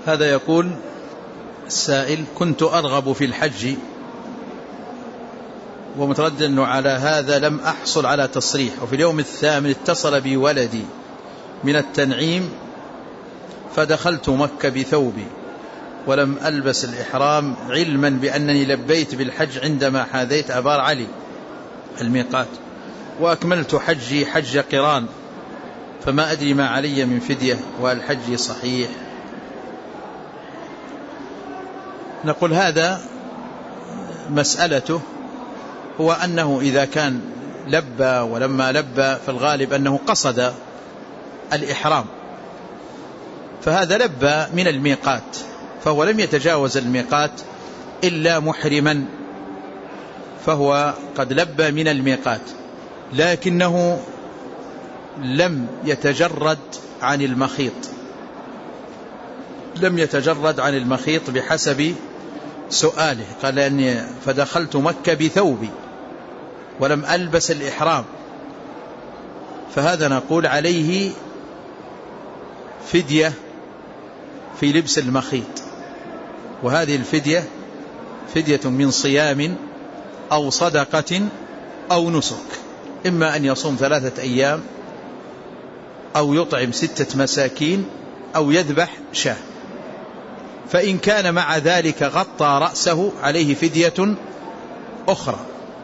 هذا يقول السائل: كنت أرغب في الحج ومتردد أنه على هذا لم أحصل على تصريح، وفي اليوم الثامن اتصل بي ولدي من التنعيم فدخلت مكة بثوبي ولم ألبس الإحرام، علما بأنني لبيت بالحج عندما حاذيت أبار علي الميقات، وأكملت حجي حج قران، فما أدري ما علي من فدية وهل حجي صحيح؟ نقول هذا مسألته هو أنه إذا كان لبى ولما لبى فالغالب أنه قصد الإحرام، فهذا لبى من الميقات، فهو لم يتجاوز الميقات إلا محرما، فهو قد لبى من الميقات، لكنه لم يتجرد عن المخيط، لم يتجرد عن المخيط بحسب سؤاله. قال أني فدخلت مكة بثوبي ولم ألبس الإحرام، فهذا نقول عليه فدية في لبس المخيط، وهذه الفدية فدية من صيام أو صدقة أو نسك، إما أن يصوم 3 أيام أو يطعم 6 مساكين أو يذبح شاة. فإن كان مع ذلك غطى رأسه عليه فدية أخرى،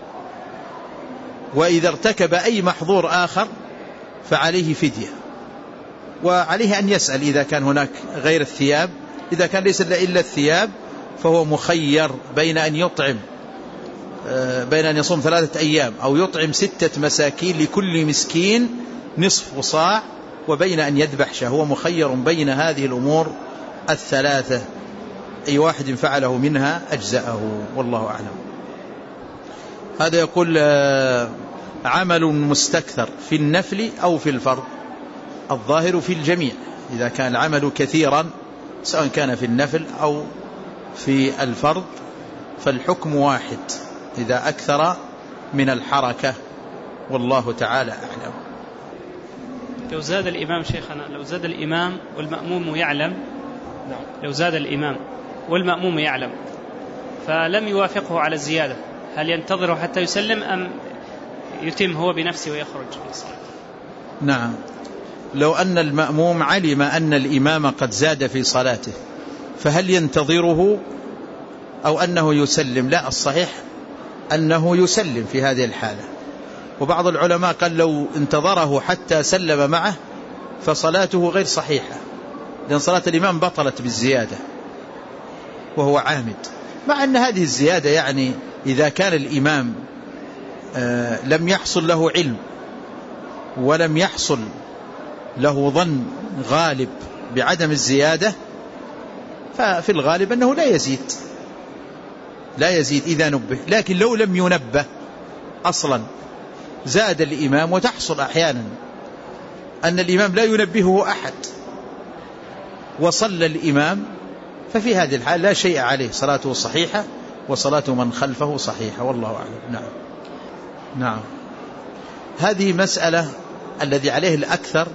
وإذا ارتكب أي محظور آخر فعليه فدية، وعليه أن يسأل إذا كان هناك غير الثياب. إذا كان ليس إلا الثياب فهو مخير بين أن يطعم بين أن يصوم 3 أيام أو يطعم 6 مساكين لكل مسكين نصف صاع، وبين أن يذبح شاة. هو مخير بين هذه الأمور الثلاثة، أي واحد فعله منها أجزأه، والله أعلم. هذا يقول: عمل مستكثر في النفل أو في الفرض؟ الظاهر في الجميع، إذا كان العمل كثيرا سواء كان في النفل أو في الفرض فالحكم واحد إذا أكثر من الحركة، والله تعالى أعلم. لو زاد الإمام شيخنا، لو زاد الإمام والمأموم يعلم، لو زاد الإمام والمأموم يعلم فلم يوافقه على الزيادة، هل ينتظره حتى يسلم أم يتم هو بنفسه ويخرج من الصلاة؟ نعم، لو أن المأموم علم أن الإمام قد زاد في صلاته فهل ينتظره أو أنه يسلم؟ لا، الصحيح أنه يسلم في هذه الحالة. وبعض العلماء قال لو انتظره حتى سلم معه فصلاته غير صحيحة، لأن صلاة الإمام بطلت بالزيادة وهو عامد، مع أن هذه الزيادة يعني إذا كان الإمام لم يحصل له علم ولم يحصل له ظن غالب بعدم الزيادة ففي الغالب أنه لا يزيد إذا نبه. لكن لو لم ينبه أصلا زاد الإمام، وتحصل أحيانا أن الإمام لا ينبهه أحد وصلى الإمام، ففي هذه الحال لا شيء عليه، صلاته صحيحة وصلاة من خلفه صحيحة، والله أعلم. نعم. هذه مسألة الذي عليه الأكثر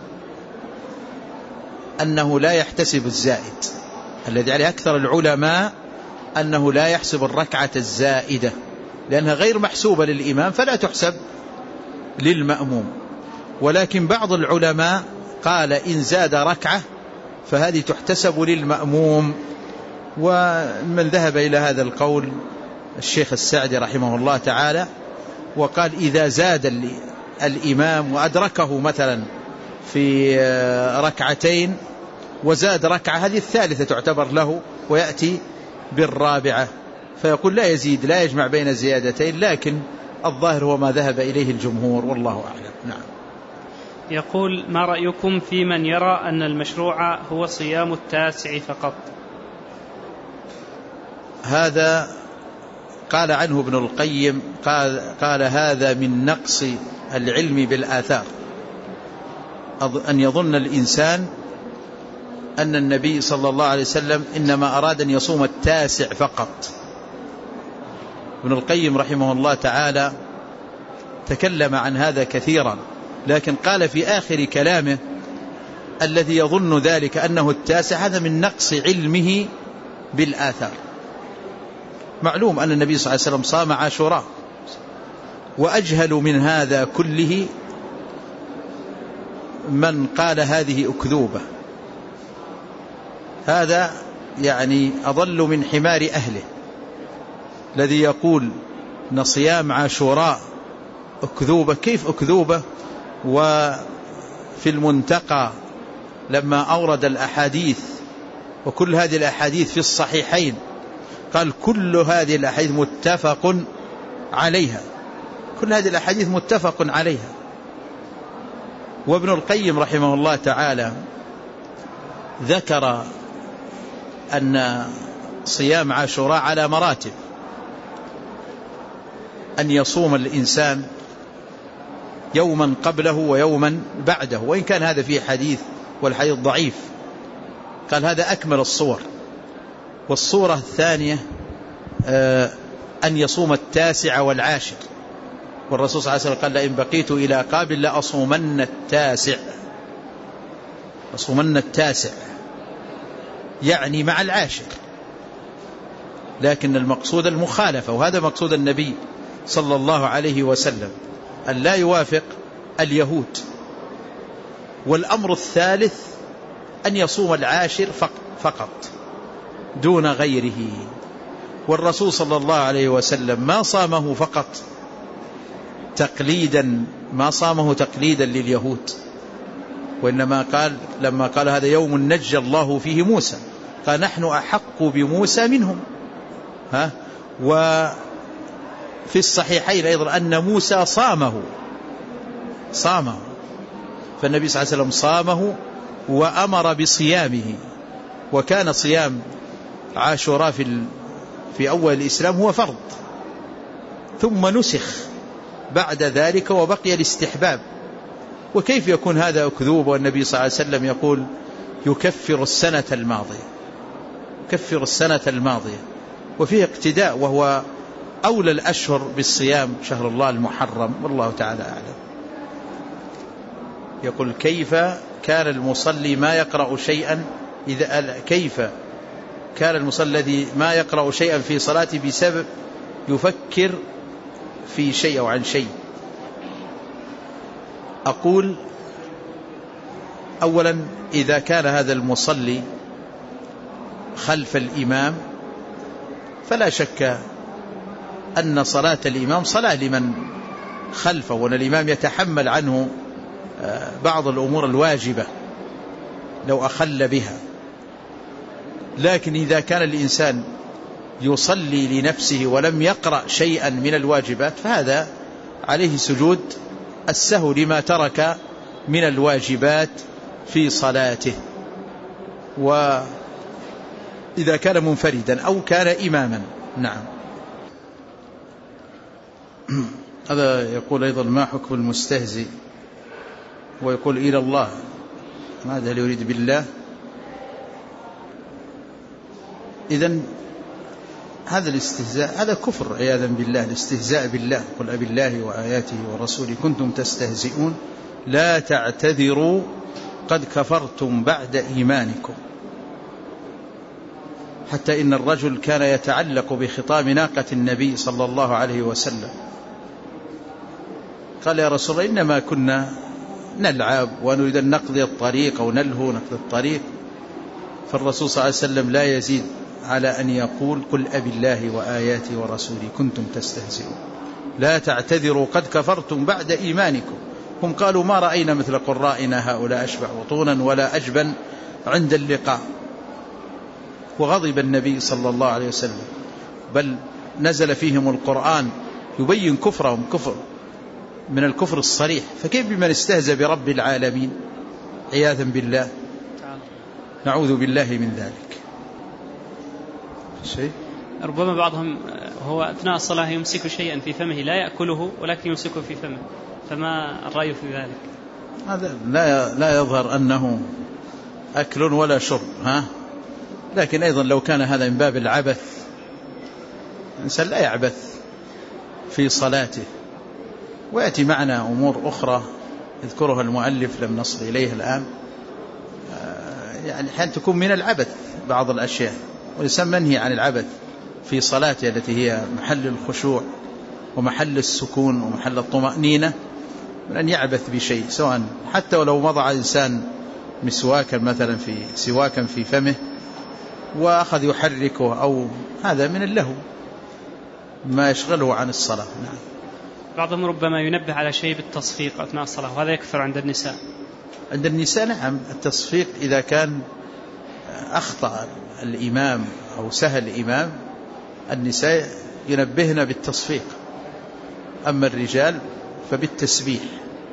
أنه لا يحتسب الزائد، الذي عليه أكثر العلماء أنه لا يحسب الركعة الزائدة لأنها غير محسوبة للإمام فلا تحسب للمأموم. ولكن بعض العلماء قال إن زاد ركعة فهذه تحتسب للمأموم، ومن ذهب إلى هذا القول الشيخ السعدي رحمه الله تعالى، وقال إذا زاد الإمام وأدركه مثلا في ركعتين وزاد ركعة، هذه الثالثة تعتبر له ويأتي بالرابعة، فيقول لا يزيد، لا يجمع بين الزيادتين، لكن الظاهر هو ما ذهب إليه الجمهور، والله أعلم. نعم. يقول: ما رأيكم في من يرى أن المشروع هو صيام 9 فقط؟ هذا قال عنه ابن القيم، قال هذا من نقص العلم بالآثار، أن يظن الإنسان أن النبي صلى الله عليه وسلم إنما أراد أن يصوم 9 فقط. ابن القيم رحمه الله تعالى تكلم عن هذا كثيرا، لكن قال في آخر كلامه الذي يظن ذلك أنه التاسع هذا من نقص علمه بالآثار. معلوم أن النبي صلى الله عليه وسلم صام عاشوراء، وأجهل من هذا كله من قال هذه أكذوبة، هذا يعني أضل من حمار أهله الذي يقول أن صيام عاشوراء أكذوبة. كيف أكذوبة؟ وفي المنتقى لما أورد الأحاديث، وكل هذه الأحاديث في الصحيحين، قال كل هذه الأحاديث متفق عليها، كل هذه الأحاديث متفق عليها. وابن القيم رحمه الله تعالى ذكر أن صيام عاشوراء على مراتب، أن يصوم الإنسان يوما قبله ويوما بعده، وإن كان هذا فيه حديث والحديث ضعيف، قال هذا أكمل الصور. والصورة الثانية أن يصوم التاسع والعاشر، والرسول صلى الله عليه وسلم قال لئن بقيت إلى قابل لأصومن التاسع، أصومن التاسع يعني مع العاشر، لكن المقصود المخالفة، وهذا مقصود النبي صلى الله عليه وسلم أن لا يوافق اليهود. والأمر الثالث أن يصوم العاشر فقط دون غيره. والرسول صلى الله عليه وسلم ما صامه فقط تقليدا، ما صامه تقليدا لليهود، وإنما قال لما قال هذا يوم نجى الله فيه موسى، قال نحن أحق بموسى منهم. وفي الصحيحين أيضا أن موسى صامه، فالنبي صلى الله عليه وسلم صامه وأمر بصيامه. وكان صيام عاشوراء في أول الإسلام هو فرض، ثم نسخ بعد ذلك وبقي الاستحباب. وكيف يكون هذا أكذوب والنبي صلى الله عليه وسلم يقول يكفر السنة الماضية، يكفر السنة الماضية، وفيه اقتداء، وهو أولى الأشهر بالصيام شهر الله المحرم، والله تعالى أعلم. يقول كيف كان المصلي ما يقرأ شيئا كيف كان المصلي الذي ما يقرأ شيئا في صلاته بسبب يفكر في شيء أو عن شيء؟ أقول أولا إذا كان هذا المصلي خلف الإمام فلا شك أن صلاة الإمام صلاة لمن خلفه، وأن الإمام يتحمل عنه بعض الأمور الواجبة لو أخل بها. لكن إذا كان الإنسان يصلي لنفسه ولم يقرأ شيئا من الواجبات فهذا عليه سجود السهو لما ترك من الواجبات في صلاته. وإذا كان منفردا أو كان إماما. نعم. هذا يقول أيضا ما حكم المستهزئ ويقول إلى الله، ماذا يريد بالله؟ إذن هذا الاستهزاء هذا كفر عياذا بالله، الاستهزاء بالله. قل أبي الله وآياته ورسوله كنتم تستهزئون لا تعتذروا قد كفرتم بعد إيمانكم. حتى إن الرجل كان يتعلق بخطام ناقة النبي صلى الله عليه وسلم، قال يا رسول الله إنما كنا نلعب ونريد أن نقضي الطريق أو نلهو نقضي الطريق. فالرسول صلى الله عليه وسلم لا يزيد على أن يقول قل أبي الله وآياته ورسوله كنتم تستهزئون لا تعتذروا قد كفرتم بعد إيمانكم. هم قالوا ما رأينا مثل قرائنا هؤلاء أشبع بطونا ولا أجبن عند اللقاء. وغضب النبي صلى الله عليه وسلم، بل نزل فيهم القرآن يبين كفرهم، كفر من الكفر الصريح. فكيف بمن استهزأ برب العالمين عياذا بالله؟ نعوذ بالله من ذلك. شيء ربما بعضهم هو أثناء الصلاة يمسك شيئا في فمه لا يأكله ولكن يمسكه في فمه، فما الرأي في ذلك؟ هذا لا يظهر أنه أكل ولا شرب، لكن أيضا لو كان هذا من باب العبث، الإنسان لا يعبث في صلاته. ويأتي معنا أمور أخرى يذكرها المؤلف لم نصل إليها الآن، يعني أحيانا تكون من العبث بعض الأشياء، والإنسان منهي عن العبث في صلاته التي هي محل الخشوع ومحل السكون ومحل الطمأنينة، من أن يعبث بشيء، سواء حتى ولو وضع إنسان مسواكا مثلا في سواكا في فمه وأخذ يحركه، أو هذا من اللهو ما يشغله عن الصلاة. نعم. بعضهم ربما ينبه على شيء بالتصفيق أثناء الصلاة، وهذا يكثر عند النساء. عند النساء نعم، التصفيق إذا كان أخطأ الإمام أو سهل الإمام، النساء ينبهن بالتصفيق، أما الرجال فبالتسبيح.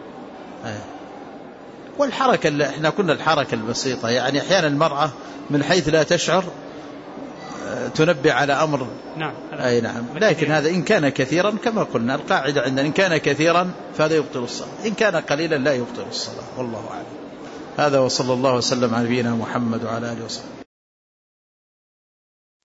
والحركة، احنا قلنا الحركة البسيطة، يعني أحيانا المرأة من حيث لا تشعر تنبه على أمر. نعم. أي نعم. لكن هذا إن كان كثيرا كما قلنا القاعدة عندنا إن كان كثيرا فهذا يبطل الصلاة، إن كان قليلا لا يبطل الصلاة، والله أعلم. هذا وصلى الله وسلم على نبينا محمد وعلى آله وصحبه.